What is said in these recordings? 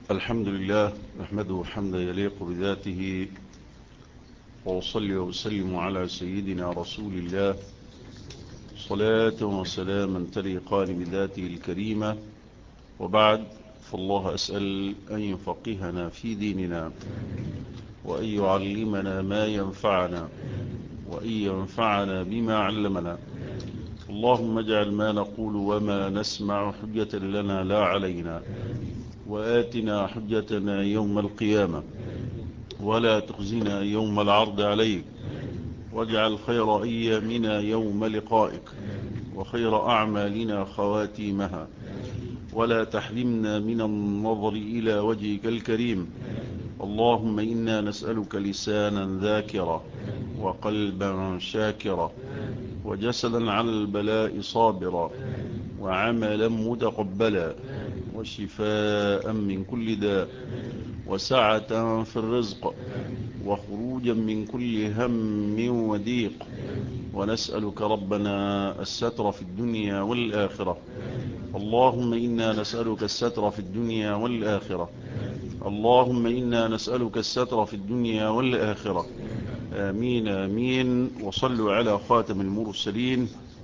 الحمد لله نحمده حمدا يليق بذاته، وأصلي وأسلم على سيدنا رسول الله صلاة وسلاما تليقان بذاته الكريمة. وبعد، فالله أسأل أن يفقهنا في ديننا، وأن يعلمنا ما ينفعنا، وأن ينفعنا بما علمنا. اللهم اجعل ما نقول وما نسمع حجة لنا لا علينا، وآتنا حجتنا يوم القيامة، ولا تخزنا يوم العرض عليك، واجعل خير أيامنا يوم لقائك، وخير أعمالنا خواتيمها، ولا تحرمنا من النظر إلى وجهك الكريم. اللهم إنا نسألك لسانا ذاكرا، وقلبا شاكرا، وجسدا على البلاء صابرا، وعملا متقبلا، وشفاء من كل داء، وسعة في الرزق، وخروجا من كل هم وضيق. ونسألك ربنا الستر في الدنيا والآخرة. اللهم إنا نسألك الستر في الدنيا والآخرة. اللهم إنا نسألك الستر في الدنيا والآخرة. آمين آمين. وصلوا على خاتم المرسلين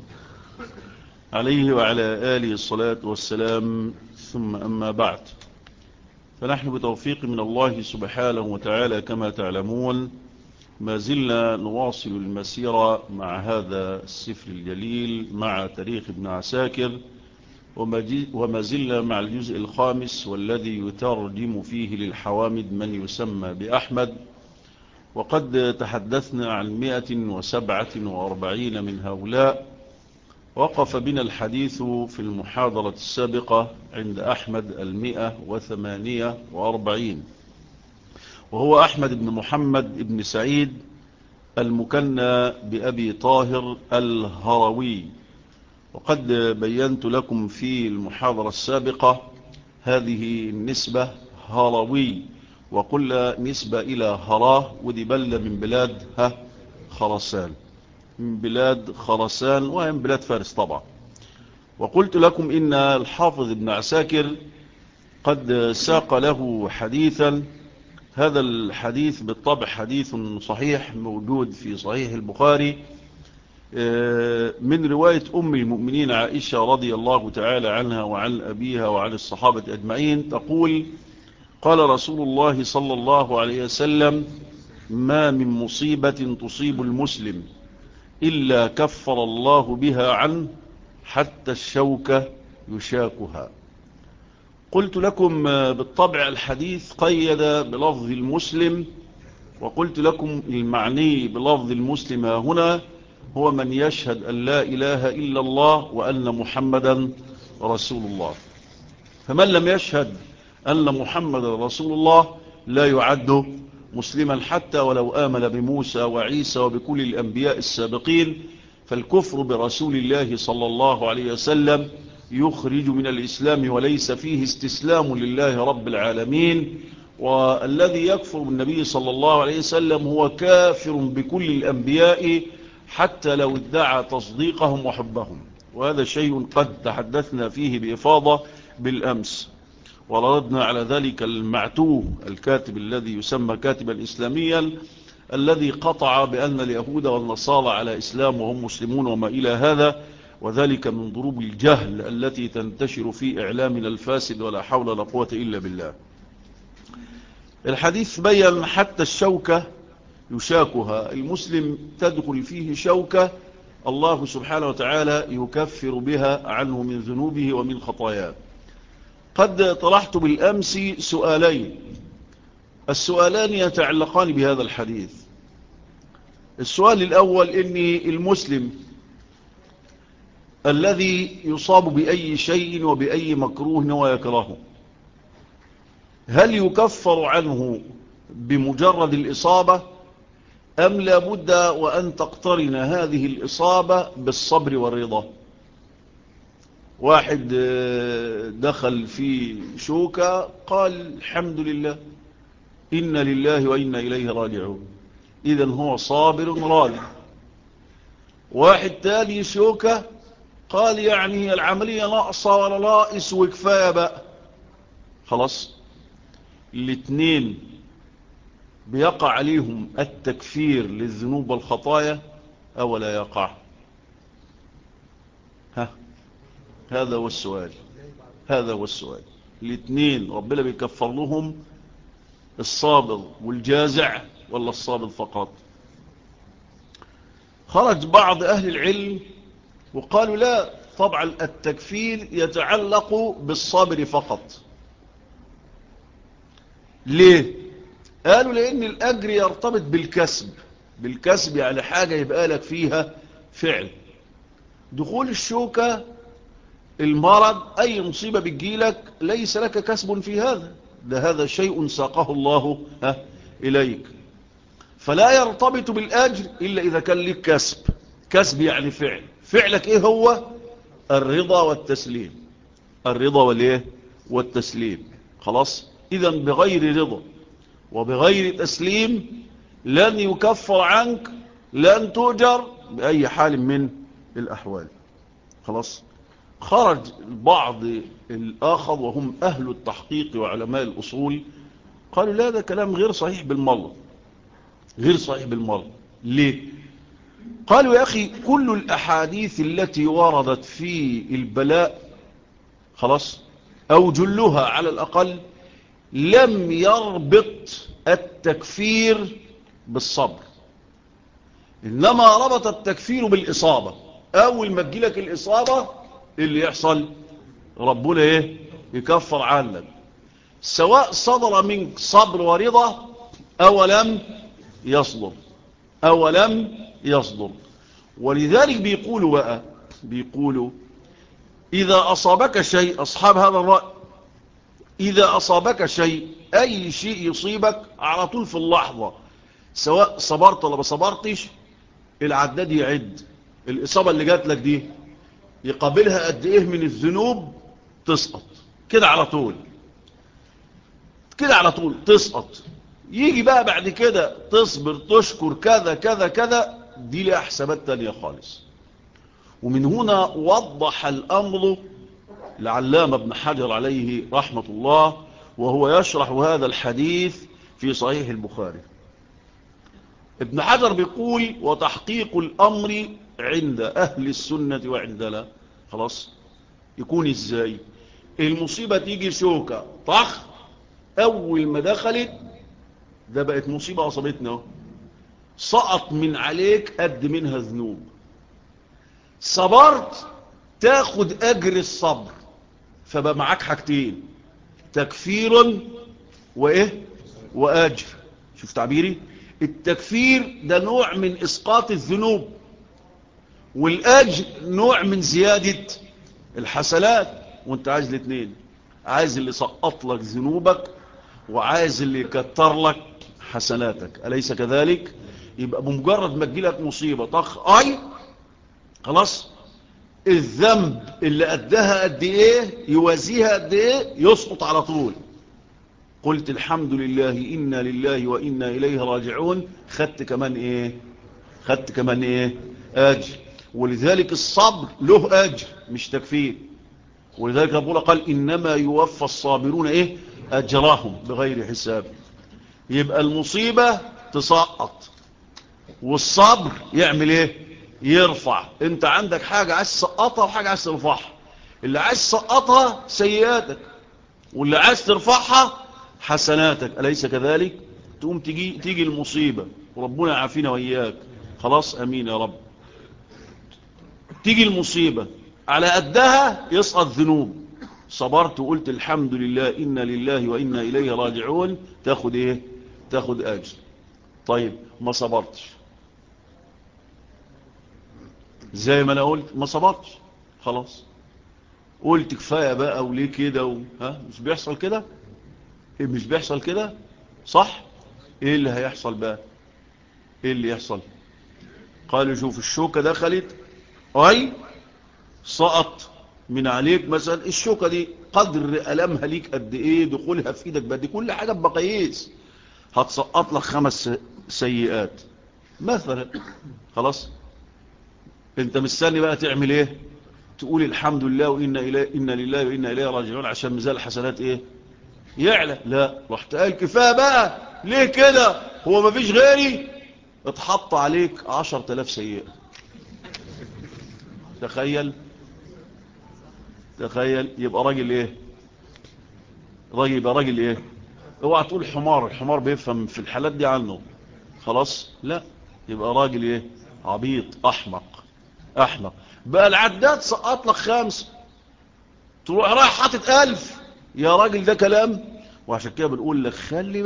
عليه وعلى آله الصلاة والسلام. ثم أما بعد، فنحن بتوفيق من الله سبحانه وتعالى كما تعلمون ما زلنا نواصل المسيرة مع هذا السفر الجليل، مع تاريخ ابن عساكر، وما زلنا مع الجزء الخامس، والذي يترجم فيه للحوامد من يسمى بأحمد. وقد تحدثنا عن 147 من هؤلاء. وقف بنا الحديث في المحاضرة السابقة عند أحمد 148، وهو أحمد بن محمد بن سعيد المكنى بأبي طاهر الهروي. وقد بينت لكم في المحاضرة السابقة هذه النسبة هروي، وقلنا نسبة إلى هراه، ودي بلدة من بلاد خراسان، من بلاد خراسان، وهي من بلاد فارس طبعا. وقلت لكم إن الحافظ ابن عساكر قد ساق له حديثا. هذا الحديث بالطبع حديث صحيح، موجود في صحيح البخاري، من رواية أم المؤمنين عائشة رضي الله تعالى عنها وعن أبيها وعن الصحابة أجمعين، تقول: قال رسول الله صلى الله عليه وسلم: ما من مصيبة تصيب المسلم إلا كفر الله بها عنه حتى الشوكة يشاكها. قلت لكم بالطبع الحديث قيد بلفظ المسلم، وقلت لكم المعني بلفظ المسلم هنا هو من يشهد أن لا إله إلا الله وأن محمدا رسول الله. فمن لم يشهد أن محمدا رسول الله لا يعد مسلما، حتى ولو آمن بموسى وعيسى وبكل الأنبياء السابقين. فالكفر برسول الله صلى الله عليه وسلم يخرج من الإسلام، وليس فيه استسلام لله رب العالمين. والذي يكفر بالنبي صلى الله عليه وسلم هو كافر بكل الأنبياء، حتى لو ادعى تصديقهم وحبهم. وهذا شيء قد تحدثنا فيه بإفاضة بالأمس، وردنا على ذلك المعتوه الكاتب الذي يسمى كاتبا إسلاميا، الذي قطع بأن اليهود والنصارى على إسلام وهم مسلمون وما إلى هذا، وذلك من ضروب الجهل التي تنتشر في إعلامنا الفاسد، ولا حول ولا قوة إلا بالله. الحديث بيّن حتى الشوكة يشاكها، المسلم تدخل فيه شوكة الله سبحانه وتعالى يكفر بها عنه من ذنوبه ومن خطاياه. قد طرحت بالأمس سؤالين، السؤالان يتعلقان بهذا الحديث. السؤال الأول: إني المسلم الذي يصاب بأي شيء وبأي مكروه ويكرهه، هل يكفر عنه بمجرد الإصابة، أم لابد وأن تقترن هذه الإصابة بالصبر والرضا؟ واحد دخل في شوكة قال الحمد لله، إن لله وإنا إليه راجعون، إذن هو صابر راضي. واحد تاني شوكة قال يعني العملية ناقصة ولا ناقص وكفاية بقى، خلاص. الاثنين بيقع عليهم التكفير للذنوب والخطايا أو لا يقع؟ هذا هو السؤال. هذا هو السؤال. الاثنين ربنا بيكفر لهم الصابر والجازع ولا الصابر فقط؟ خرج بعض أهل العلم وقالوا لا، طبعا التكفير يتعلق بالصابر فقط. ليه؟ قالوا لأن الأجر يرتبط بالكسب. بالكسب يعني حاجة يبقى لك فيها فعل. دخول الشوكة، المرض، أي مصيبة بتجيلك ليس لك كسب في هذا، هذا شيء ساقه الله إليك، فلا يرتبط بالأجر إلا إذا كان لك كسب. كسب يعني فعل. فعلك إيه هو؟ الرضا والتسليم. الرضا والإيه؟ والتسليم. خلاص. إذن بغير رضا وبغير تسليم لن يكفر عنك، لن تؤجر بأي حال من الأحوال. خلاص. خرج البعض الآخر وهم أهل التحقيق وعلماء الأصول قالوا لا، ده كلام غير صحيح بالمرة. غير صحيح بالمرة. ليه؟ قالوا يا أخي كل الأحاديث التي وردت في البلاء، خلاص، أو جلها على الأقل، لم يربط التكفير بالصبر، إنما ربط التكفير بالإصابة. أول ما تجيلك الإصابة اللي يحصل ربنا إيه؟ يكفر عنك، سواء صدر منك صبر ورضا أو لم يصدر، أو لم يصدر. ولذلك بيقولوا إذا أصابك شيء، أصحاب هذا الرأي، إذا أصابك شيء، أي شيء يصيبك على طول في اللحظة، سواء صبرت ولا ما صبرتش، العداد يعد الإصابة اللي جات لك دي يقابلها قد إيه من الذنوب، تسقط كده على طول، كده على طول تسقط. يجي بقى بعد كده تصبر، تشكر، كذا كذا كذا، دي لها حسابات تانية خالص. ومن هنا وضح الأمر العلامة ابن حجر عليه رحمة الله وهو يشرح هذا الحديث في صحيح البخاري. ابن حجر بيقول وتحقيق الأمر عند أهل السنة وعندنا، خلاص، يكون إزاي؟ المصيبة تيجي شوكة طخ، أول ما دخلت ده بقت مصيبة أصابتنا، سقط من عليك قد منها ذنوب. صبرت تاخد أجر الصبر، فبقى معاك حاجتين، تكفير وإيه؟ وأجر. شوف تعبيري، التكفير ده نوع من إسقاط الذنوب، والأجر نوع من زيادة الحسنات. وانت عايز الاثنين، عايز اللي سقط لك ذنوبك وعايز اللي يكتر لك حسناتك، أليس كذلك؟ يبقى بمجرد ما تجيلك مصيبة طخ خلاص، الذنب اللي قدها قد ايه يوازيها قد ايه يسقط على طول. قلت الحمد لله إنا لله وإنا إليه راجعون، خدت كمان ايه؟ خدت كمان ايه؟ أجر. ولذلك الصبر له أجر مش تكفير. ولذلك ربنا قال إنما يوفى الصابرون ايه؟ أجرهم بغير حساب. يبقى المصيبة تسقط والصبر يعمل ايه؟ يرفع. انت عندك حاجة عايز تسقطها وحاجة عايز ترفعها. اللي عايز تسقطها سيئاتك، واللي عايز ترفعها حسناتك، أليس كذلك؟ تقوم تيجي المصيبة وربنا يعافينا وإياك، خلاص أمين يا رب. تيجي المصيبة على قدها يسقط ذنوب، صبرت وقلت الحمد لله إنا لله وإنا إليه راجعون، تاخد ايه؟ تاخد أجر. طيب ما صبرتش، زي ما انا قلت ما صبرتش، خلاص قلت كفاية بقى وليه كده مش بيحصل كده؟ إيه مش بيحصل كده؟ صح؟ ايه اللي هيحصل بقى؟ ايه اللي يحصل؟ قالوا شوف الشوكة دخلت سقط من عليك مثلا، الشوكة دي قدر ألمها ليك قد ايه، دخولها في ايدك بدي كل حاجة بقياس، هتسقط لك 5 سيئات مثلا. خلاص انت مستني بقى تعمل ايه؟ تقول الحمد لله وإنا لله وإنا إليه راجعون عشان ميزان الحسنات ايه؟ يعلى. لا، رحت قال كفاية بقى، ليه كده؟ هو ما فيش غيري؟ اتحط عليك 10,000 سيئة. تخيل يبقى راجل ايه؟ يبقى راجل ايه؟ اوعى تقول حمار، الحمار بيفهم في الحالات دي عنه. خلاص، لا، يبقى راجل ايه؟ عبيط، احمق. بقى العداد سقط لك 5، تروح رايح حاطط 1000. يا راجل ده كلام. وعشان كده بنقول لك خلي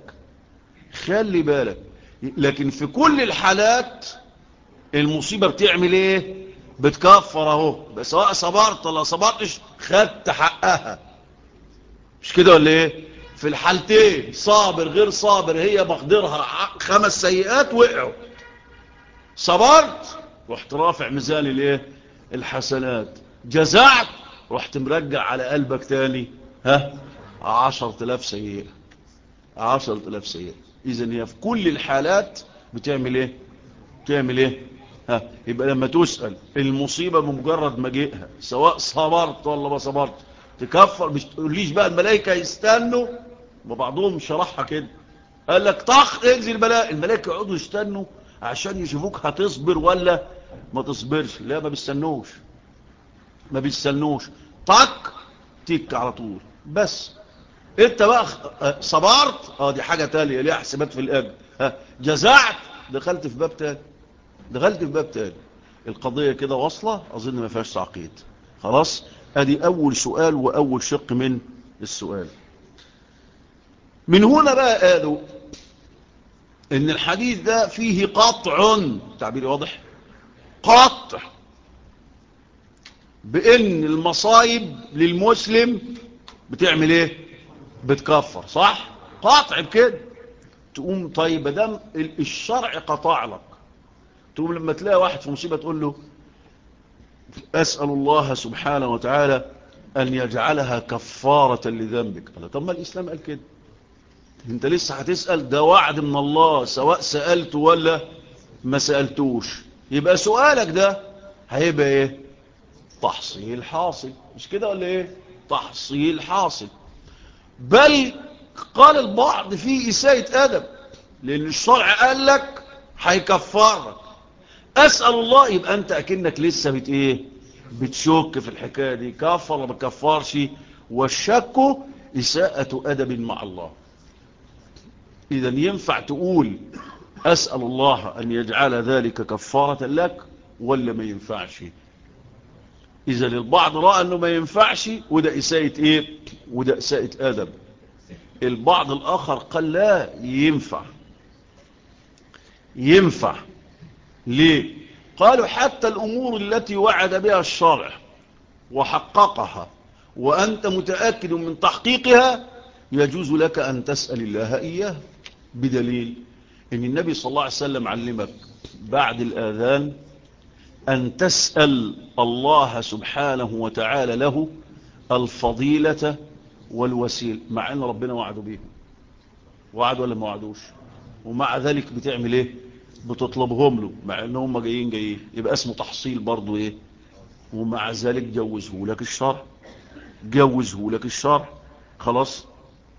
بالك. لكن في كل الحالات المصيبة بتعمل ايه؟ بتكفر اهو، سواء صبرت ولا صبرتش خدت حقها. مش كده ولا ايه؟ في الحالتين صابر غير صابر، هي مقدرها 5 سيئات وقعوا. صبرت رحت رافع ميزان الايه؟ الحسنات. جزعت رحت مرجع على قلبك تاني 10,000 سيئة. 10,000 سيئة. اذن هي في كل الحالات بتعمل ايه؟ يبقى لما تسأل المصيبة بمجرد مجيئها، سواء صبرت ولا ما صبرت، تكفر. مش تقوليش بقى الملائكة يستنوا، وبعضهم شرحها كده، قال لك طخ انزل بلاء، الملائكة يقعدوا يستنوا عشان يشوفوك هتصبر ولا ما تصبرش. لا، ما بيستنوش. طق تيك على طول. بس انت بقى صبرت، دي حاجة تانية ليها حسابات في الاجر. جزعت دخلت في باب تاني. القضية كده واصلة، اظن ما فيهاش تعقيد. خلاص، ادي اول سؤال واول شق من السؤال. من هنا بقى قالوا ان الحديث ده فيه قطع، تعبير واضح، قطع بان المصايب للمسلم بتعمل ايه؟ بتكفر. صح؟ قطع بكده. تقوم طيب دام الشرع قطع لك، تقوم لما تلاقي واحد في مصيبة تقول له أسأل الله سبحانه وتعالى أن يجعلها كفارة لذنبك. قال طب ما الإسلام قال كده، انت لسه هتسأل؟ ده وعد من الله سواء سألت ولا ما سألتوش. يبقى سؤالك ده هيبقى ايه؟ تحصيل حاصل. مش كده ولا ايه؟ تحصيل حاصل. بل قال البعض فيه إساءة أدب، لأن الشرع قال لك هيكفرك. أسأل الله، يبقى أنت أكنك لسه بتشك في الحكاية دي، كفر ولا ما كفرش. والشك إساءة أدب مع الله. إذا ينفع تقول أسأل الله أن يجعل ذلك كفارة لك ولا ما ينفعش؟ إذا البعض رأى أنه ما ينفعش، وده وده إساءة أدب. البعض الآخر قال لا، ينفع. ليه؟ قالوا حتى الأمور التي وعد بها الشرع وحققها وأنت متأكد من تحقيقها يجوز لك أن تسأل الله إياه، بدليل أن النبي صلى الله عليه وسلم علمك بعد الآذان أن تسأل الله سبحانه وتعالى له الفضيلة والوسيل، مع أن ربنا وعده بيه. وعد ولا ما وعدوش؟ ومع ذلك بتعمل ايه؟ بتطلبهم له مع انهم جايين. يبقى اسمه تحصيل برضو ايه؟ ومع ذلك جوزه لك الشرع. خلاص،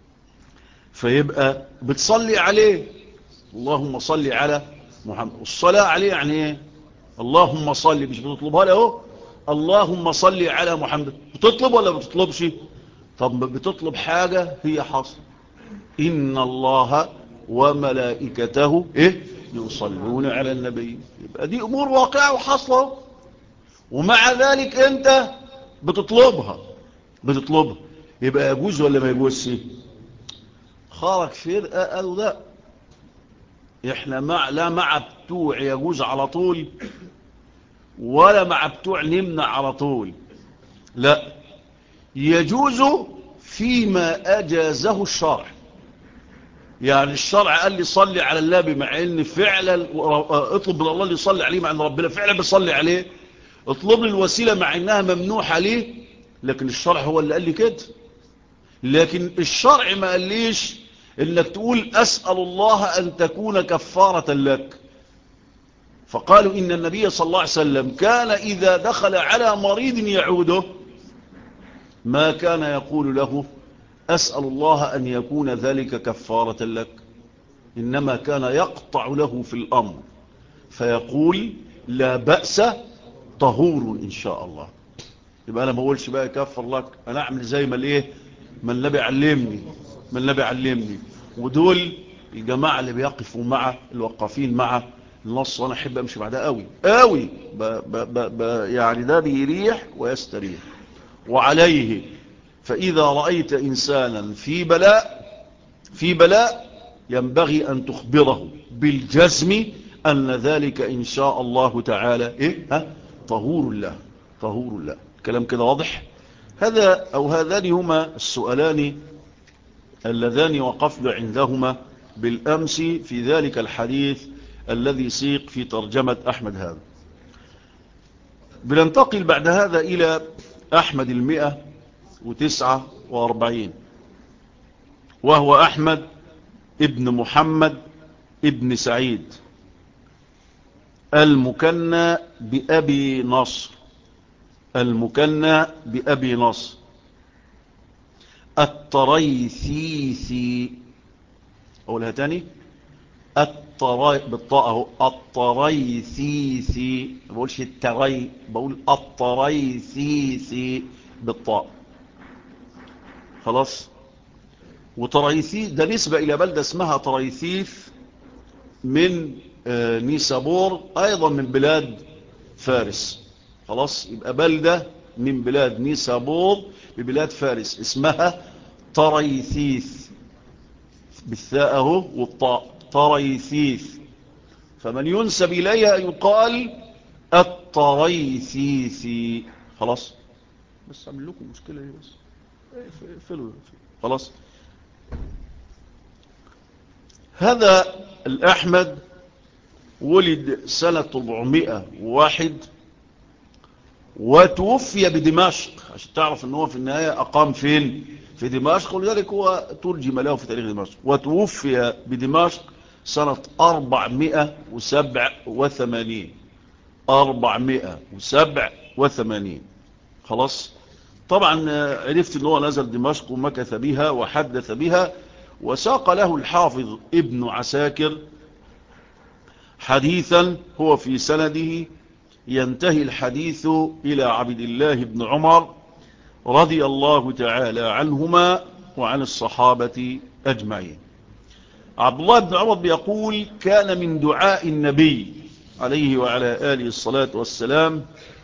فيبقى بتصلي عليه، اللهم صل على محمد. الصلاة عليه يعني ايه؟ اللهم صل، مش بتطلبها له؟ اللهم صل على محمد. بتطلب ولا بتطلبش؟ طب بتطلب حاجة هي حصل. إن الله وملائكته يصلون على النبي. يبقى دي أمور واقعة وحصلة، ومع ذلك أنت بتطلبها. يبقى يجوز ولا ما يجوزش؟ خارج فرقة قالوا لا، احنا لا مع بتوع يجوز على طول ولا مع بتوع نمنع على طول. لا، يجوز فيما أجازه الشرع. يعني الشرع قال لي صلي على النبي، مع ان فعلا اطلب من الله اللي يصلي عليه، مع ان ربنا فعلا بيصلي عليه. اطلب لي الوسيلة مع انها ممنوحة ليه، لكن الشرع هو اللي قال لي كده. لكن الشرع ما قاليش انك تقول اسأل الله ان تكون كفارة لك. فقالوا ان النبي صلى الله عليه وسلم كان اذا دخل على مريض يعوده ما كان يقول له أسأل الله أن يكون ذلك كفارة لك، إنما كان يقطع له في الأمر فيقول لا بأس طهور إن شاء الله. يبقى أنا ما أقولش بقى يكفر لك، أنا أعمل زي ما الإيه، ما النبي علمني، ما النبي علمني. ودول الجماعة اللي بيقفوا مع الوقافين مع النص، وأنا أحب أمشي بعدها قوي قوي، يعني ده بيريح ويستريح. وعليه فإذا رأيت إنسانا في بلاء ينبغي أن تخبره بالجزم أن ذلك إن شاء الله تعالى طهور الله، طهور الله. كلام كده واضح. هذا أو هذان هما السؤالان اللذان وقفنا عندهما بالأمس في ذلك الحديث الذي سيق في ترجمة أحمد هذا. بننتقل بعد هذا إلى أحمد 149، وهو أحمد ابن محمد ابن سعيد المكنى بأبي نصر، المكنى بأبي نصر الطريثيثي. أقولها تاني، بالطاء الطريثيثي، ما بقولش بقول الطريثيثي بالطاء. خلاص. وطريثي ده نسبة إلى بلدة اسمها طريثيث من نيسابور، أيضا من بلاد فارس. خلاص، يبقى بلدة من بلاد نيسابور ببلاد فارس اسمها طريثيث، بالثاء اهو والطاء، طريثيث. فمن ينسب إليها يقال الطريثيثي. خلاص، بس أعمل لكم مشكلة ايه بس، اقفلوا. خلاص. هذا الأحمد ولد سنة 401 وتوفي بدمشق، عشان تعرف ان هو في النهاية أقام فين؟ في دمشق، ولذلك هو ترجم له في تاريخ دمشق. وتوفي بدمشق سنة 487. 487. خلاص. طبعا عرفت ان هو نزل دمشق ومكث بها وحدث بها، وساق له الحافظ ابن عساكر حديثا هو في سنده ينتهي الحديث إلى عبد الله بن عمر رضي الله تعالى عنهما وعن الصحابة أجمعين. عبد الله بن عمر بيقول كان من دعاء النبي عليه وعلى آله الصلاة والسلام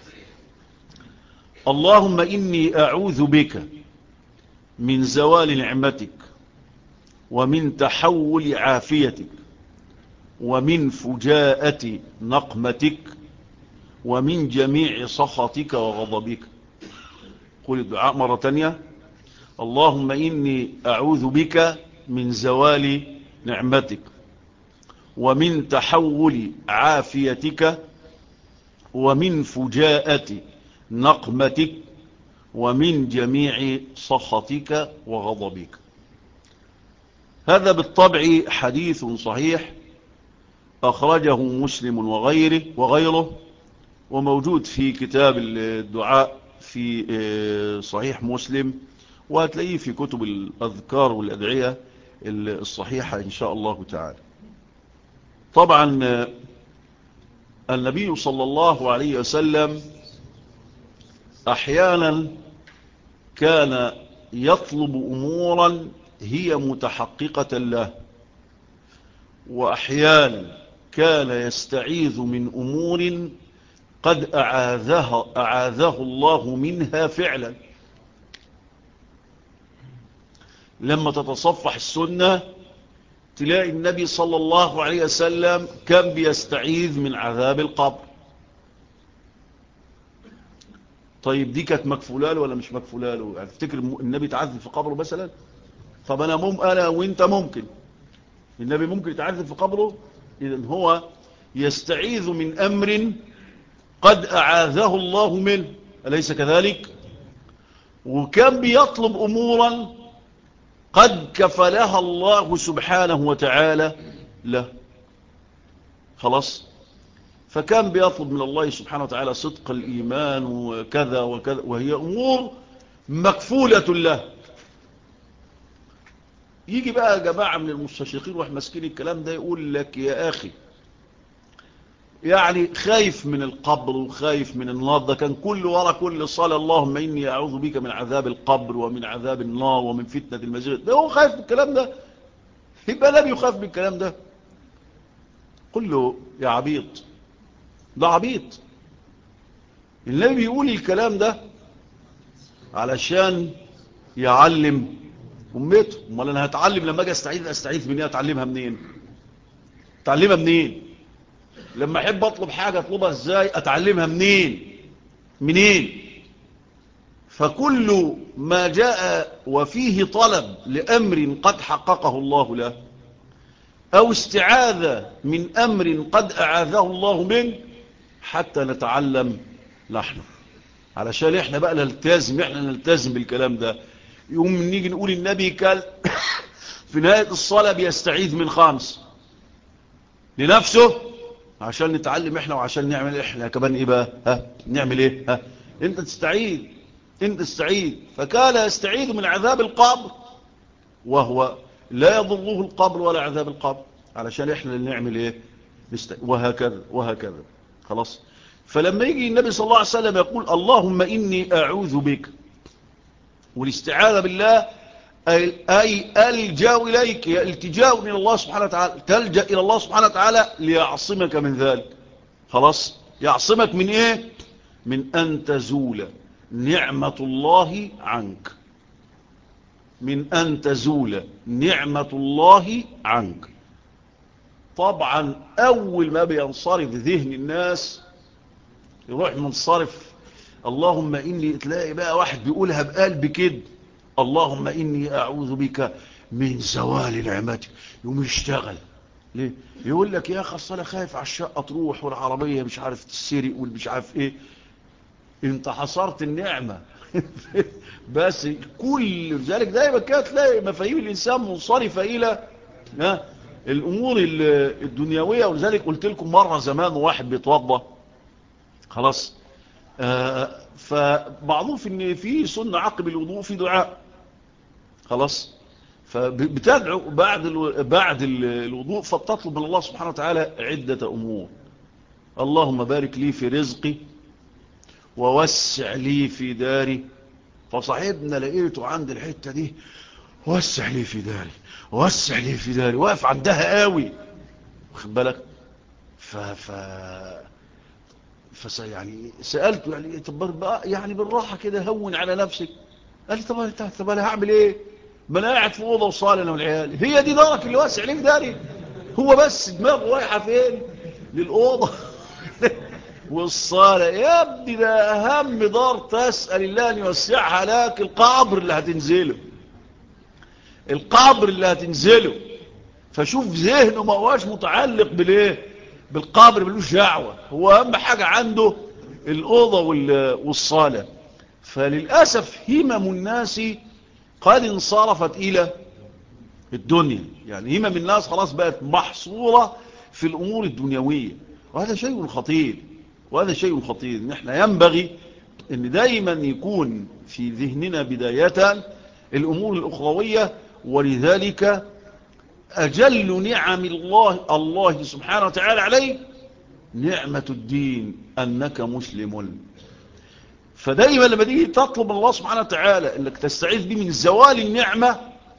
اللهم إني أعوذ بك من زوال نعمتك ومن تحول عافيتك ومن فجاءة نقمتك ومن جميع سخطك وغضبك. قل الدعاء مرة تانية، اللهم إني أعوذ بك من زوال نعمتك ومن تحول عافيتك ومن فجاءة نقمتك ومن جميع سخطك وغضبك. هذا بالطبع حديث صحيح أخرجه مسلم وغيره، وموجود في كتاب الدعاء في صحيح مسلم، وهتلاقيه في كتب الأذكار والأدعية الصحيحة إن شاء الله تعالى. طبعا النبي صلى الله عليه وسلم أحيانا كان يطلب أمورا هي متحققة له، وأحيانا كان يستعيذ من أمور قد أعاذه الله منها فعلا. لما تتصفح السنة تلاقي النبي صلى الله عليه وسلم كان بيستعيذ من عذاب القبر. طيب دي كانت مكفوله له ولا مش مكفوله له؟ يعني تفتكر النبي تعذب في قبره مثلا؟ طب انا وانت ممكن، النبي ممكن يتعذب في قبره؟ اذن هو يستعيذ من امر قد اعاذه الله منه، أليس كذلك؟ وكان بيطلب امورا قد كفلها الله سبحانه وتعالى له. خلاص. فكان بيطلب من الله سبحانه وتعالى صدق الإيمان وكذا وكذا، وهي أمور مكفولة له. يجي بقى جماعة من المستشرقين واحنا ماسكين الكلام ده يقول لك يا أخي يعني خايف من القبر وخايف من النار، ده كان كل ورا كل صلاة اللهم إني أعوذ بك من عذاب القبر ومن عذاب النار ومن فتنة المسيح، ده هو خايف من الكلام ده؟ يبقى لم يخاف من الكلام ده. قل له يا عبيط، ده عبيط. النبي بيقول الكلام ده علشان يعلم أمته. امال أنا هتعلم لما أجي أستعيذ من إيه؟ أتعلمها منين؟ أتعلمها منين؟ لما أحب أطلب حاجة أطلبها إزاي؟ أتعلمها منين؟ فكل ما جاء وفيه طلب لأمر قد حققه الله له أو استعاذة من أمر قد أعاذه الله منه حتى نتعلم نحن، علشان احنا بقى نلتزم بالكلام ده. يوم نيجي نقول النبي كان في نهاية الصلاة بيستعيذ من 5 لنفسه، عشان نتعلم احنا وعشان نعمل احنا كمان ايه بقى. نعمل ايه؟ انت تستعيذ. فكان يستعيذ من عذاب القبر وهو لا يضره القبر ولا عذاب القبر، علشان احنا اللي نعمل ايه؟ وهكذا. خلاص. فلما يجي النبي صلى الله عليه وسلم يقول اللهم إني أعوذ بك، والاستعاذة بالله أي ألجأ إليك، التجاء من الله سبحانه وتعالى، تلجأ إلى الله سبحانه وتعالى ليعصمك من ذلك. خلاص. يعصمك من إيه؟ من أن تزول نعمة الله عنك، من أن تزول نعمة الله عنك. طبعا أول ما بينصرف ذهن الناس يروح منصرف اللهم إني، تلاقي بقى واحد بيقولها بقلب كده اللهم إني أعوذ بك من زوال نعمتك، يوم يشتغل ليه؟ يقول لك يا أخي أصل أنا خايف على الشقة تروح والعربية مش عارف تسرق والمش عارف إيه. انت حصرت النعمة بس كل ذلك دايما كده تلاقي مفاهيم الإنسان منصرفة إلى الأمور الدنيوية. ولذلك قلت لكم مرة زمان واحد بيتوضى خلاص، فمعروف ان في سنة عقب الوضوء في دعاء خلاص، فبتدعو بعد الوضوء فبتطلب من الله سبحانه وتعالى عدة أمور. اللهم بارك لي في رزقي ووسع لي في داري. فصاحبنا لقيته عند الحتة دي وسع لي في داري وسع لي في داري، واقف عندها قوي واخد بالك. يعني سألته يعني طب بقى يعني بالراحة كده هون على نفسك. قال لي طب انا هعمل ايه؟ ما انا قاعد في اوضه وصاله انا والعيال، هي دي دارك اللي واسع ليه في داري؟ هو بس دماغه رايحه فين؟ للاوضه والصاله. يا ابني ده اهم دار تسال الله ان يوسعها لك القبر اللي هتنزله. فشوف ذهنه ما هواش متعلق بالايه؟ بالقبر، ملوش دعوه، هو اهم حاجه عنده الاوضه والصاله. فللاسف همم الناس قد انصرفت الى الدنيا، يعني همم الناس خلاص بقت محصوره في الامور الدنيويه، وهذا شيء خطير. ان احنا ينبغي ان دايما يكون في ذهننا بدايه الامور الاخرويه. ولذلك أجل نعم الله سبحانه وتعالى عليك نعمة الدين أنك مسلم. فدائما لما تيجي تطلب الله سبحانه وتعالى أنك تستعيذ به من زوال النعمة،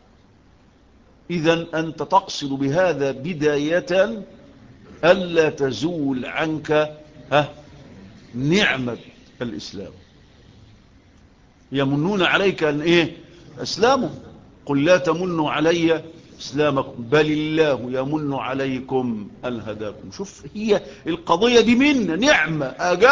إذن أنت تقصد بهذا بداية ألا تزول عنك نعمة الإسلام. يمنون عليك أن أسلاموا، قل لا تمنوا علي إسلامكم بل الله يمن عليكم أن هداكم. شوف هي القضية دي منا نعمة،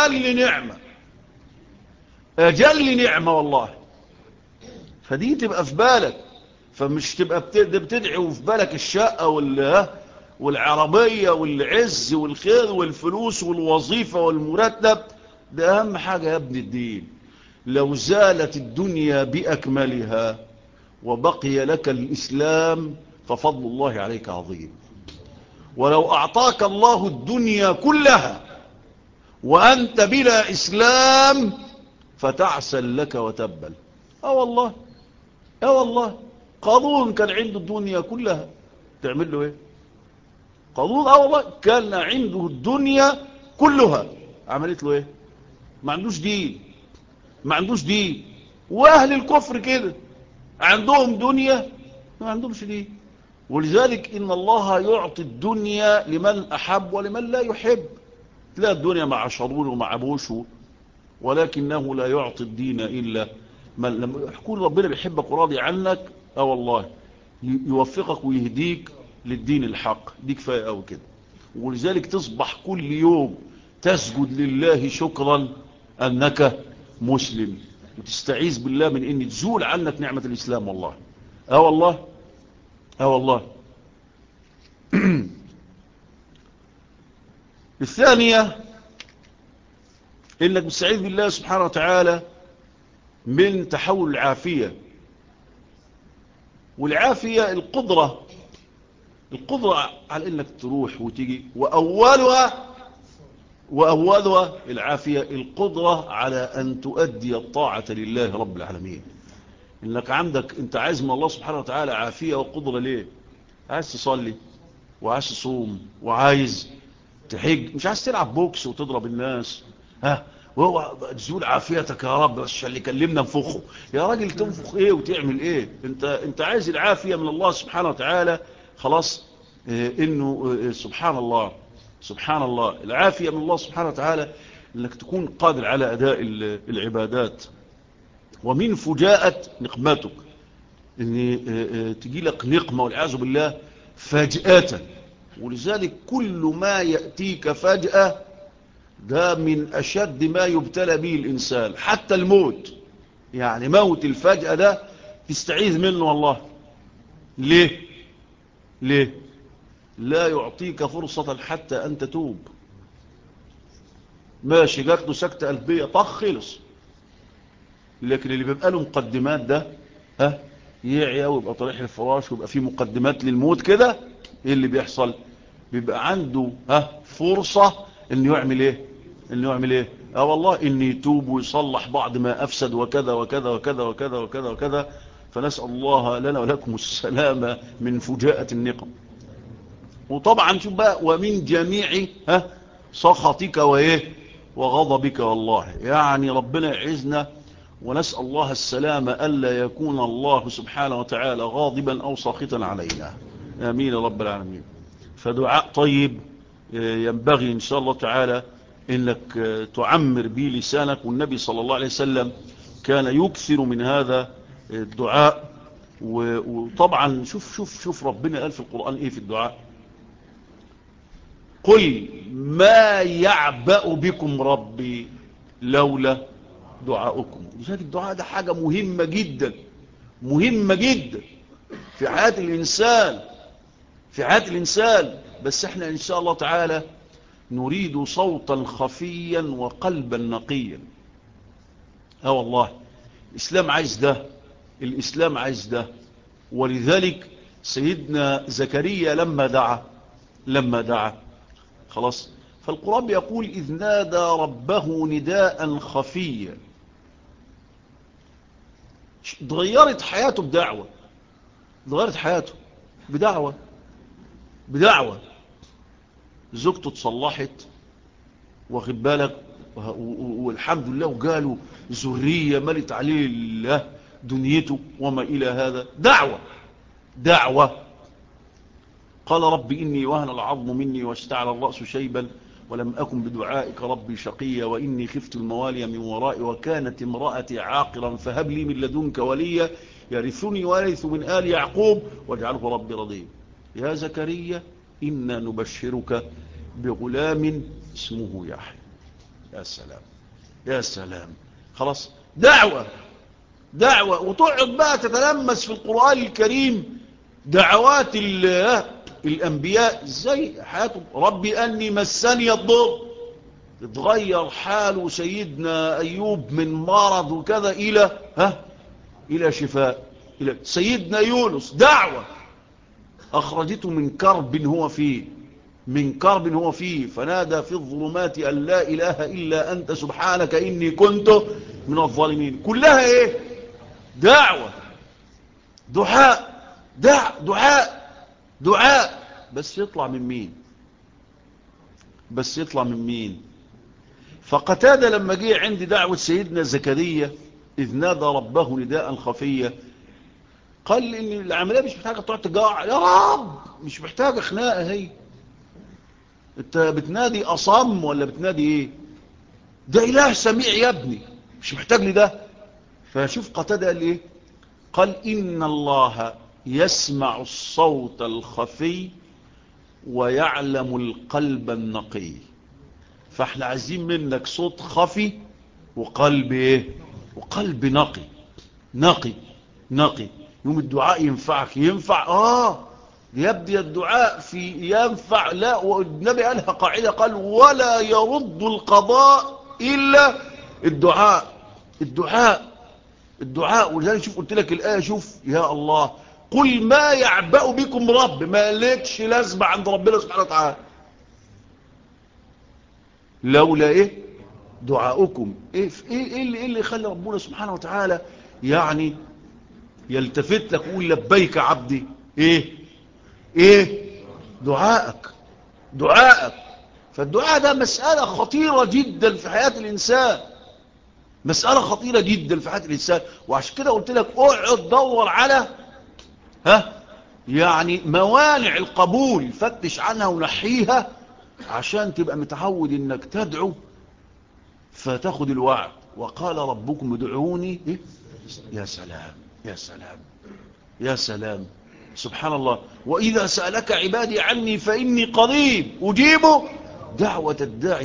أجل نعمة والله. فدي تبقى في بالك، فمش تبقى بتدعي في بالك الشقة والعربية والعز والخير والفلوس والوظيفة والمرتب. ده أهم حاجة يا ابن الدين. لو زالت الدنيا بأكملها وبقي لك الإسلام ففضل الله عليك عظيم. ولو أعطاك الله الدنيا كلها وأنت بلا إسلام فتعسل لك وتبل. والله قارون كان عنده الدنيا كلها، تعمل له ايه؟ قارون والله كان عنده الدنيا كلها، عملت له ايه؟ ما عندوش دين، ما عندوش دين. واهل الكفر كده عندهم دنيا ما عندهمش دين. ولذلك ان الله يعطي الدنيا لمن احب ولمن لا يحب. تلاقي الدنيا مع شرور ومع بوش، ولكنه لا يعطي الدين الا من لما يكون ربنا بيحبك وراضي عنك والله يوفقك ويهديك للدين الحق. دي كفايه قوي كده. ولذلك تصبح كل يوم تسجد لله شكرا انك مسلم، وتستعيذ بالله من ان تزول عنك نعمه الاسلام. والله والله والله. الثانيه انك تستعيذ بالله سبحانه وتعالى من تحول العافيه. والعافيه القدره على انك تروح وتيجي. واولها العافيه القدره على ان تؤدي الطاعه لله رب العالمين. انك عندك انت عايز من الله سبحانه وتعالى عافيه وقدره. ليه؟ عايز تصلي وعايز تصوم وعايز تحج، مش عايز تلعب بوكس وتضرب الناس. وهو تزول عافيتك يا رب، بس اللي كلمنا انفخه. يا راجل تنفخ ايه وتعمل ايه؟ انت عايز العافيه من الله سبحانه وتعالى. خلاص. انه سبحان الله سبحان الله، العافيه من الله سبحانه وتعالى انك تكون قادر على اداء العبادات. ومن فجاءة نقمتك ان تجي لك نقمه والعياذ بالله فجأة. ولذلك كل ما يأتيك فجأة ده من أشد ما يبتلى به الإنسان، حتى الموت. يعني موت الفجأة ده تستعيذ منه والله. ليه؟ لا يعطيك فرصة حتى أن تتوب. ماشي جات له سكتة قلبية خلص. لكن اللي بيبقى له مقدمات ده يعيا ويبقى طريح الفراش ويبقى فيه مقدمات للموت كده، ايه اللي بيحصل؟ بيبقى عنده فرصة انه يعمل ايه والله ان يتوب ويصلح بعض ما افسد وكذا وكذا وكذا وكذا وكذا وكذا. فنسأل الله لنا ولكم السلامة من فجاءة النقم. وطبعا شوف بقى ومن جميع سخطك وغضبك. والله يعني ربنا يعزنا ونسأل الله السلامة ألا يكون الله سبحانه وتعالى غاضبا أو ساخطا علينا. آمين رب العالمين. فدعاء طيب ينبغي إن شاء الله تعالى إنك تعمر به لسانك. والنبي صلى الله عليه وسلم كان يكثر من هذا الدعاء. وطبعا شوف ربنا قال في القرآن إيه في الدعاء؟ قل ما يعبأ بكم ربي لولا دعاؤكم. لذلك الدعاء ده حاجة مهمة جدا، مهمة جدا في حياة الإنسان. بس احنا إن شاء الله تعالى نريد صوتا خفيا وقلبا نقيا. والله الإسلام عايز ده. ولذلك سيدنا زكريا لما دعا خلاص. فالقرآن يقول إذ نادى ربه نداء خفيا. اتغيرت حياته بدعوة، اتغيرت حياته بدعوة. زوجته اتصلحت واخد بالك، والحمد لله، وقالوا ذرية ملت عليه الله دنيته وما إلى هذا. دعوة. قال رب إني وهن العظم مني واشتعل الرأس شيبا ولم أكن بدعائك ربي شقيا وإني خفت الموالي من ورائي وكانت امرأتي عاقرا فهب لي من لدنك وليا يرثني ويرث من آل يعقوب واجعله ربي رضيا. يا زكريا إنا نبشرك بغلام اسمه يحيى. يا سلام. خلاص دعوة. وتقعد بقى تتلمس في القرآن الكريم دعوات الأنبياء زي حياتهم. ربي أني مسني الضر. اتغير حاله سيدنا أيوب من مرض وكذا إلى شفاء. إلى سيدنا يونس دعوة أخرجته من كرب هو فيه فنادى في الظلمات أن لا إله إلا أنت سبحانك إني كنت من الظالمين. كلها دعوة، دعاء. دعاء بس يطلع من مين؟ بس يطلع من مين؟ فقتادة لما جه عند دعوة سيدنا زكريا إذ نادى ربه نداء خفيا، قال إن العملية مش محتاجة تقعد تجاع يا رب، مش محتاجة خناقة، هي انت بتنادي أصم ولا بتنادي ايه؟ ده إله سميع يا ابني، مش محتاج لي ده. فشوف قتادة قال ايه؟ قال إن الله يسمع الصوت الخفي ويعلم القلب النقي. فاحنا عايزين منك صوت خفي وقلب ايه؟ وقلب نقي. نقي نقي يوم الدعاء ينفعك، ينفع يبدي الدعاء في ينفع. لا، والنبي قالها قاعدة، قال ولا يرد القضاء إلا الدعاء. الدعاء. ولذلك شوف قلت لك الآية، شوف يا الله، قل ما يعبأ بكم رب، ما لكش لازمة عند ربنا سبحانه وتعالى لولا ايه؟ دعاؤكم. ايه اللي يخلي ربنا سبحانه وتعالى يعني يلتفت لك ويقول لبيك عبدي؟ ايه دعاءك. فالدعاء ده مسألة خطيرة جدا في حياة الإنسان، مسألة خطيرة جدا في حياة الإنسان. وعشان كده قلت لك اقعد دور على يعني موانع القبول، فتش عنها ونحيها عشان تبقى متعود انك تدعو فتاخد الوعد. وقال ربكم ادعوني يا سلام يا سلام يا سلام، سبحان الله. وإذا سألك عبادي عني فإني قريب أجيب دعوة الداعي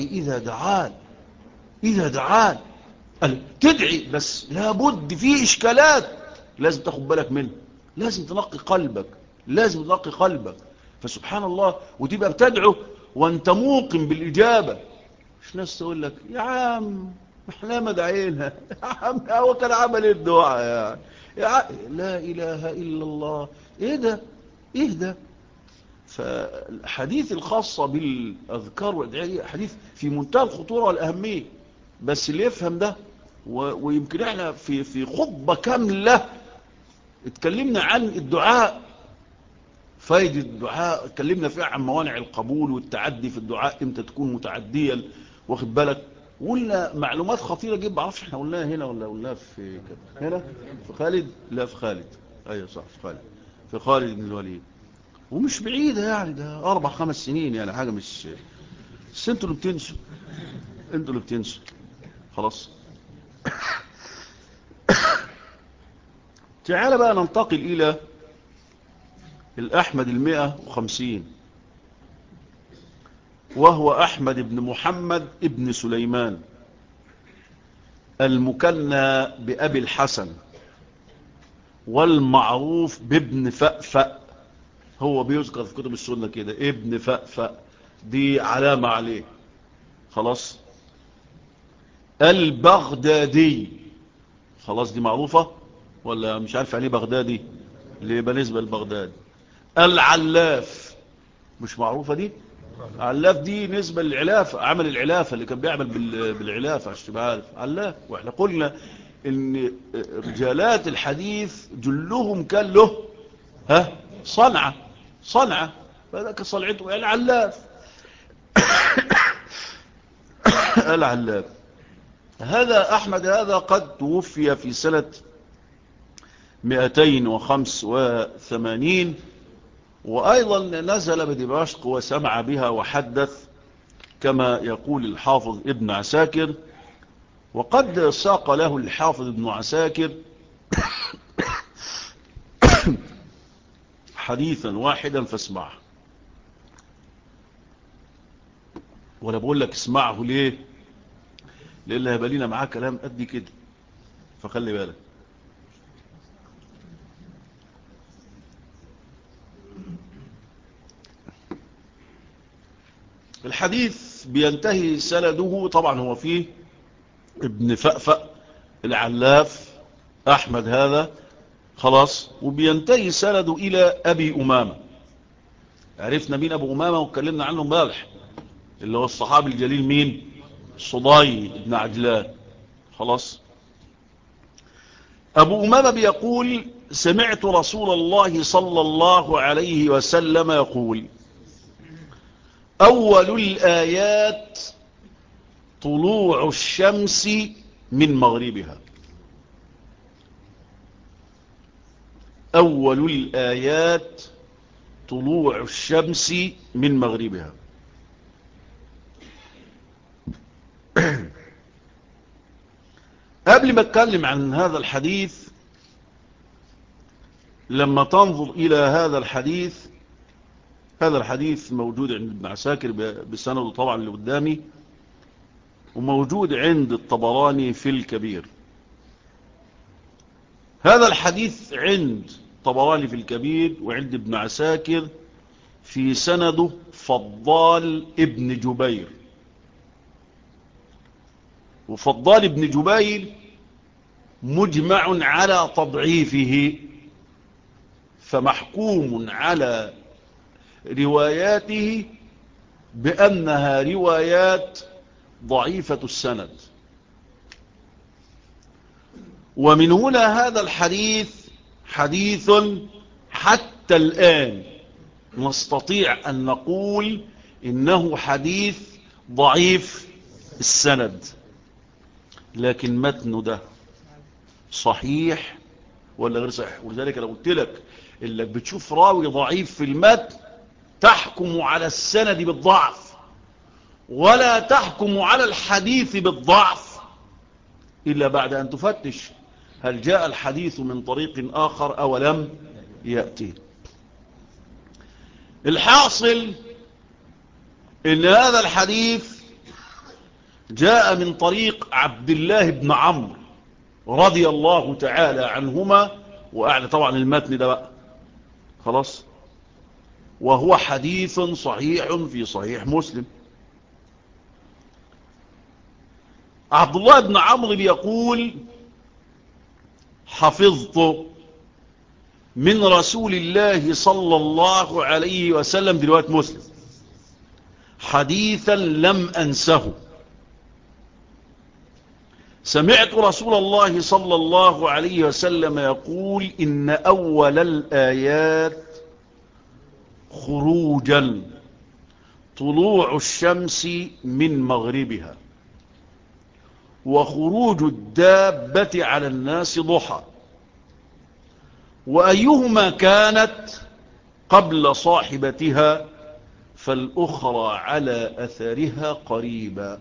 إذا دعان. تدعي بس لابد في إشكالات لازم تاخد بالك منها، لازم تنقي قلبك. فسبحان الله، وتبقى بتدعو وانت موقن بالإجابة. مش ناس تقول لك يا عم احنا ما دعينا يا عم، هو كان عمل الدعاء يعني لا إله إلا الله. ايه ده. فالحديث الخاصة بالأذكار والأدعية حديث في منتهى الخطورة والأهمية، بس اللي يفهم ده ويمكن احنا في خطبة كاملة اتكلمنا عن الدعاء، فايدة الدعاء، اتكلمنا فيها عن موانع القبول والتعدي في الدعاء، امتى تكون متعديا، واخد بالك. وقلنا معلومات خطيرة جدا، معرفش احنا قلناها هنا ولا قلناها في هنا في خالد. لا في خالد، ايوه صح، في خالد بن الوليد. ومش بعيدة يعني، ده 4-5 سنين يعني، حاجة مش. بس انتوا اللي بتنسوا خلاص. تعال بقى ننتقل إلى الأحمد 150، وهو أحمد بن محمد ابن سليمان المكنى بأبي الحسن والمعروف بابن فأفأ. هو بيذكر في كتب السنة كده ابن فأفأ، دي علامة عليه خلاص. البغدادي، خلاص دي معروفة ولا مش عارف يعني بغدادي؟ اللي بالنسبة لبغداد. العلاف، مش معروفة دي؟ علاف دي نسبة للعلافة، عمل العلافة اللي كان بيعمل بالعلافة عشان تبقى عارف علاف. واحنا قلنا ان رجالات الحديث جلهم كان له صنعة فذاك صنعته العلاف. العلاف هذا أحمد هذا قد توفي في سنة 285، وأيضا نزل بدمشق وسمع بها وحدث كما يقول الحافظ ابن عساكر. وقد ساق له الحافظ ابن عساكر حديثا واحدا فاسمعه. وانا بقول لك اسمعه ليه؟ لأن هيبقى لنا معاه كلام قد كده، فخلي بالك. الحديث بينتهي سنده، طبعا هو فيه ابن فأفأ العلاف أحمد هذا خلاص، وبينتهي سنده إلى أبي أمامة. عرفنا مين أبو أمامة واتكلمنا عنه امبارح، اللي هو الصحابي الجليل مين؟ صدي بن عجلان خلاص. أبو أمامة بيقول سمعت رسول الله صلى الله عليه وسلم يقول: أول الآيات طلوع الشمس من مغربها. أول الآيات طلوع الشمس من مغربها. قبل ما اتكلم عن هذا الحديث، لما تنظر إلى هذا الحديث موجود عند ابن عساكر بسنده طبعا اللي قدامي، وموجود عند الطبراني في الكبير. هذا الحديث عند الطبراني في الكبير وعند ابن عساكر في سنده فضال ابن جبير. وفضال ابن جبير مجمع على تضعيفه، فمحكوم على رواياته بأنها روايات ضعيفة السند. ومن هنا هذا الحديث حديث حتى الآن نستطيع أن نقول إنه حديث ضعيف السند، لكن متن ده صحيح ولا غير صحيح. ولذلك لو قلت لك إنك بتشوف راوي ضعيف في المتن تحكم على السند بالضعف، ولا تحكم على الحديث بالضعف إلا بعد أن تفتش هل جاء الحديث من طريق آخر أو لم يأتي. الحاصل إن هذا الحديث جاء من طريق عبد الله بن عمرو رضي الله تعالى عنهما، وأعلى طبعا المتن ده بقى خلاص، وهو حديث صحيح في صحيح مسلم. عبد الله بن عمرو بيقول: حفظت من رسول الله صلى الله عليه وسلم، دي رواية مسلم، حديثا لم أنسه. سمعت رسول الله صلى الله عليه وسلم يقول: إن أول الآيات خروجا طلوع الشمس من مغربها، وخروج الدابة على الناس ضحى، وأيهما كانت قبل صاحبتها فالأخرى على أثرها قريبا.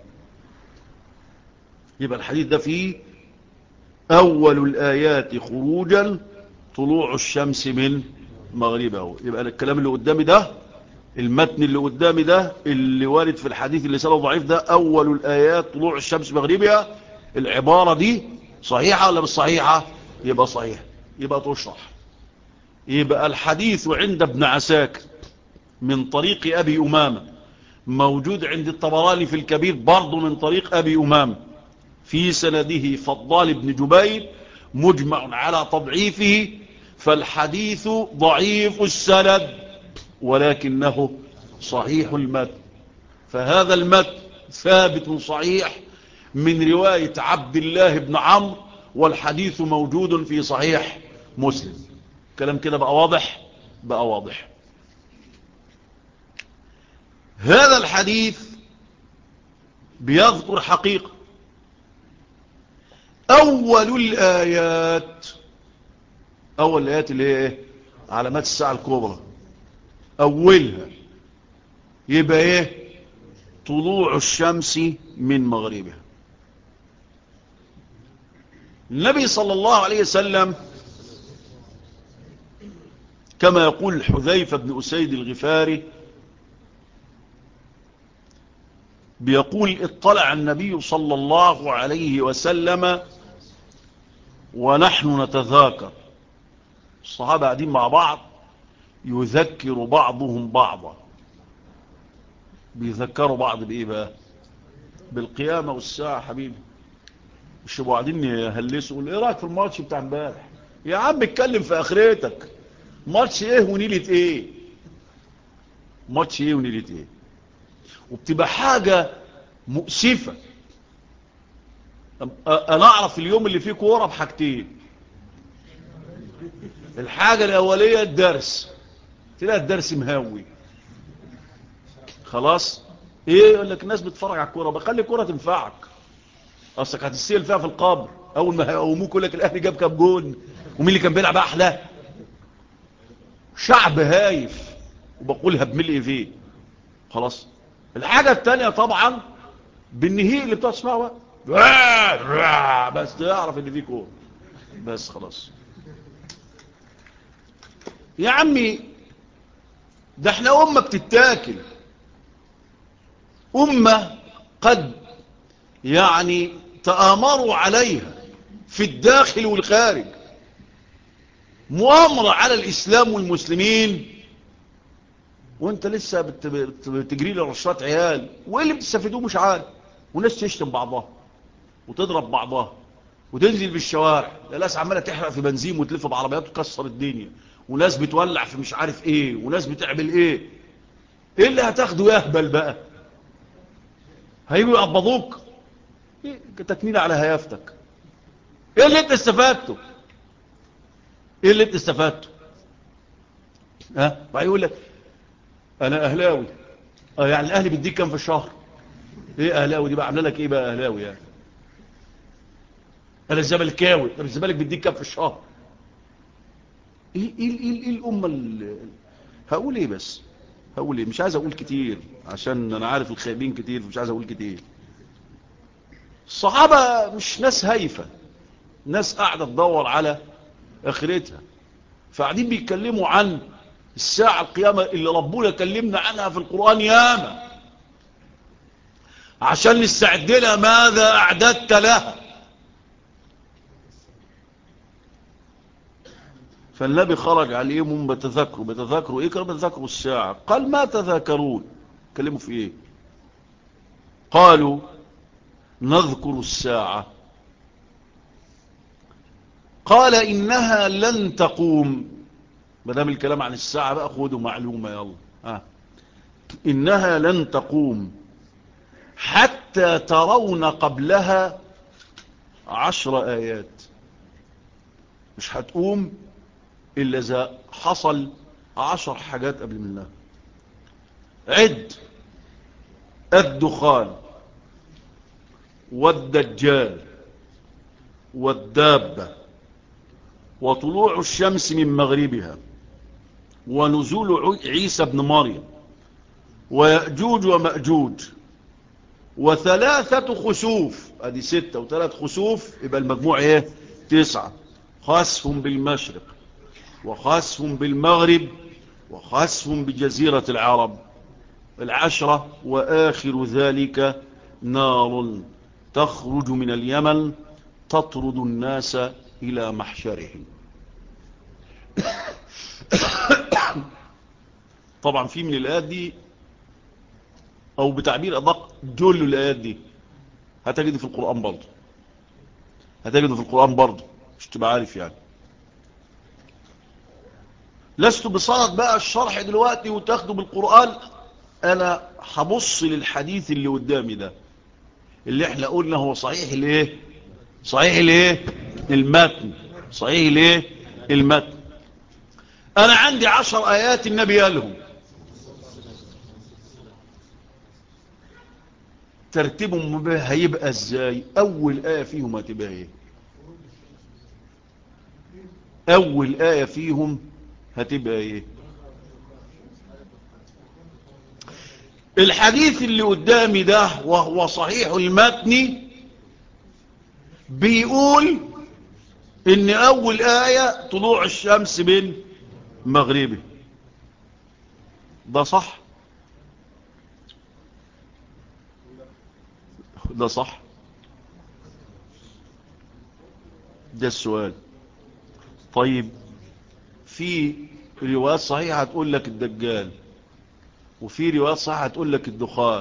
يبقى الحديث ده فيه أول الآيات خروجا طلوع الشمس من مغربه. يبقى الكلام اللي قدامي ده، المتن اللي قدامي ده اللي وارد في الحديث اللي سنده ضعيف ده، أول الآيات طلوع الشمس مغربها، العبارة دي صحيحة ولا مش صحيحة؟ يبقى صحيح، يبقى تشرح. يبقى الحديث عند ابن عساكر من طريق أبي أمامة، موجود عند الطبراني في الكبير برضو من طريق أبي أمامة، في سنده فضال بن جبير مجمع على تضعيفه، فالحديث ضعيف السند ولكنه صحيح المتن. فهذا المتن ثابت صحيح من رواية عبد الله بن عمرو، والحديث موجود في صحيح مسلم. كلام كده بقى واضح؟ بقى واضح. هذا الحديث بيذكر حقيقة أول الآيات اللي هي إيه؟ علامات الساعة الكبرى، أولها يبقى إيه؟ طلوع الشمس من مغربها. النبي صلى الله عليه وسلم كما يقول حذيفة بن أسيد الغفاري، بيقول: اطلع النبي صلى الله عليه وسلم ونحن نتذاكر، الصحابة قاعدين مع بعض، يذكر بعضهم بعضا. بيذكروا بعض بإيه بقى؟ بالقيامة والساعة. حبيبي مش يبقوا قاعدين يهلسوا ايه رأيك في الماتش بتاع امبارح؟ يا عم اتكلم في اخرتك. ماتش ايه ونيلة ايه؟ ماتش ايه ونيلة ايه؟ وبتبقى حاجة مؤسفة. انا اعرف اليوم اللي فيه كورة بحاجتين: الحاجة الأولية الدرس، تلاقي الدرس مهوي خلاص. ايه يقول لك الناس بتتفرج على الكوره، بخلي الكوره تنفعك، اصلك هتستيل فيها في القبر اول ما هيقوموك يقول لك الاهلي جاب كام جون ومين اللي كان بيلعب احلى. شعب هايف وبقولها بملء فيه خلاص. الحاجه الثانيه طبعا بالنهي اللي بتقعد تسمعه بقى بس تعرف ان في كوره بس خلاص. يا عمي ده احنا امه بتتاكل، امه قد يعني تآمروا عليها في الداخل والخارج، مؤامرة على الإسلام والمسلمين، وانت لسه بتجري لي رشات عيال، وايه اللي بتستفيدوه مش عارف. وناس تشتم بعضها وتضرب بعضها وتنزل بالشوارع، ناس عمالة تحرق في بنزين وتلف بعربيات وتكسر الدنيا، وناس بتولع في مش عارف ايه، وناس بتعمل ايه. ايه اللي هتاخده يهبل بقى؟ هيجوا يقبضوك؟ إيه تكميل على هيافتك؟ ايه اللي انت استفادته؟ ايه اللي انت استفادته؟ ها بعد يقول لك انا اهلاوي. يعني الاهلي بيديك كام في الشهر؟ ايه اهلاوي دي بقى عامله لك ايه بقى اهلاوي يعني؟ انا الزملكاوي. طب الزمالك بيديك كام في الشهر؟ ايه الامه هقول ايه بس؟ هقول ايه؟ مش عايز اقول كتير عشان انا عارف الخايبين كتير، فمش عايز اقول كتير. الصحابه مش ناس هايفه، ناس قاعده تدور على اخرتها، فقاعدين بيتكلموا عن الساعه القيامه اللي ربنا كلمنا عنها في القران ياما، عشان نستعد لها. ماذا اعددت لها؟ فالنبي خرج عليهم بتذكروا ايه؟ كانوا بتذكروا الساعه. قال ما تذاكرون؟ كلموا في ايه؟ قالوا نذكر الساعه. قال انها لن تقوم. ما دام الكلام عن الساعه بقى خدوا معلومه يلا. انها لن تقوم حتى ترون قبلها 10 آيات. مش هتقوم إلا إذا حصل 10 حاجات قبل منها. عد: الدخان، والدجال، والدابة، وطلوع الشمس من مغربها، ونزول عيسى بن مريم، ويأجوج ومأجوج، وثلاثة خسوف. ادي 6 و3 خسوف، يبقى المجموع ايه؟ 9. خسف بالمشرق، وخسف بالمغرب، وخسف بجزيرة العرب. 10. وآخر ذلك نار تخرج من اليمن تطرد الناس إلى محشرهم. طبعا في من الآيات دي، أو بتعبير أدق جل الآيات دي هتجد في القرآن برضه، هتجد في القرآن برضه، مش تبقى عارف يعني. لست بصدد بقى الشرح دلوقتي وتاخده بالقرآن. أنا هبص للحديث اللي قدامي ده، اللي احنا قلنا هو صحيح الايه؟ صحيح الايه؟ المتن. صحيح الايه؟ المتن. انا عندي 10 ايات النبي قالهم، ترتيبهم هيبقى ازاي؟ اول ايه فيهم هتبقى ايه؟ اول ايه فيهم هتبقى ايه؟ الحديث اللي قدامي ده وهو صحيح المتن بيقول ان اول ايه طلوع الشمس من مغربه. ده صح؟ ده صح؟ ده السؤال. طيب في روايات صحيحة هتقول لك الدجال، وفي روايات صحيحة هتقول لك الدخان.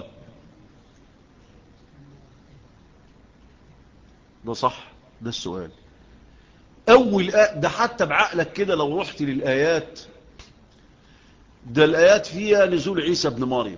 ده صح؟ ده السؤال. اول ده حتى بعقلك كده لو رحت للآيات، ده الآيات فيها نزول عيسى ابن مريم،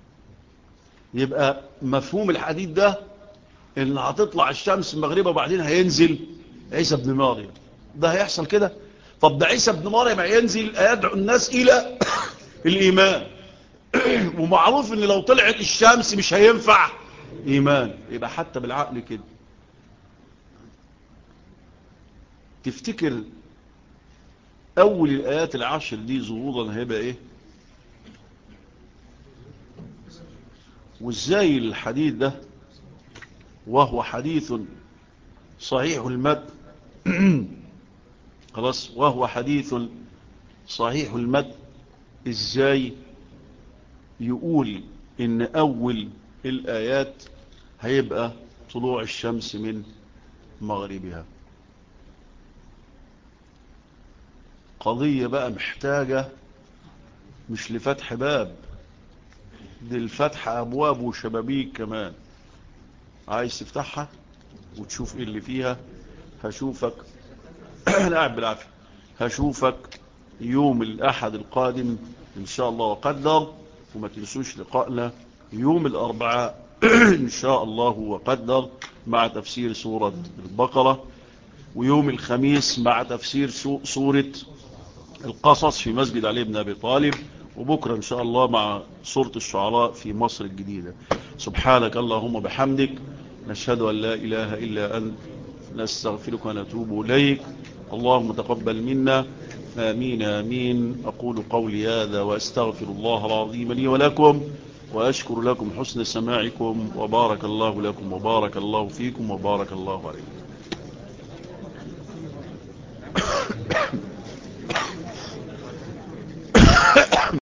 يبقى مفهوم الحديث ده ان هتطلع الشمس المغربة وبعدين هينزل عيسى ابن مريم. ده هيحصل كده؟ طب ده عيسى ابن مريم ينزل يدعو الناس إلى الإيمان، ومعروف ان لو طلعت الشمس مش هينفع إيمان. يبقى حتى بالعقل كده تفتكر أول الآيات العشر دي ظهورا هيبقى إيه؟ وإزاي الحديث ده وهو حديث صحيح المتن خلاص، وهو حديث صحيح المتن، إزاي يقول إن أول الآيات هيبقى طلوع الشمس من مغربها؟ قضية بقى محتاجة مش لفتح باب، دي الفتح أبواب وشبابيك كمان. عايز تفتحها وتشوف ايه اللي فيها؟ هشوفك انا قاعد بالعافية، هشوفك يوم الأحد القادم إن شاء الله وقدر. وما تنسوش لقائنا يوم الأربعاء إن شاء الله وقدر مع تفسير سورة البقرة، ويوم الخميس مع تفسير سورة القصص في مسجد علي بن أبي طالب، وبكرة إن شاء الله مع سورة الشعراء في مصر الجديدة. سبحانك اللهم بحمدك، نشهد أن لا إله إلا أنت، نستغفرك ونتوب إليك. اللهم تقبل منا، آمين آمين. أقول قولي هذا وأستغفر الله العظيم لي ولكم، وأشكر لكم حسن سماعكم، وبارك الله لكم وبارك الله فيكم وبارك الله عليكم.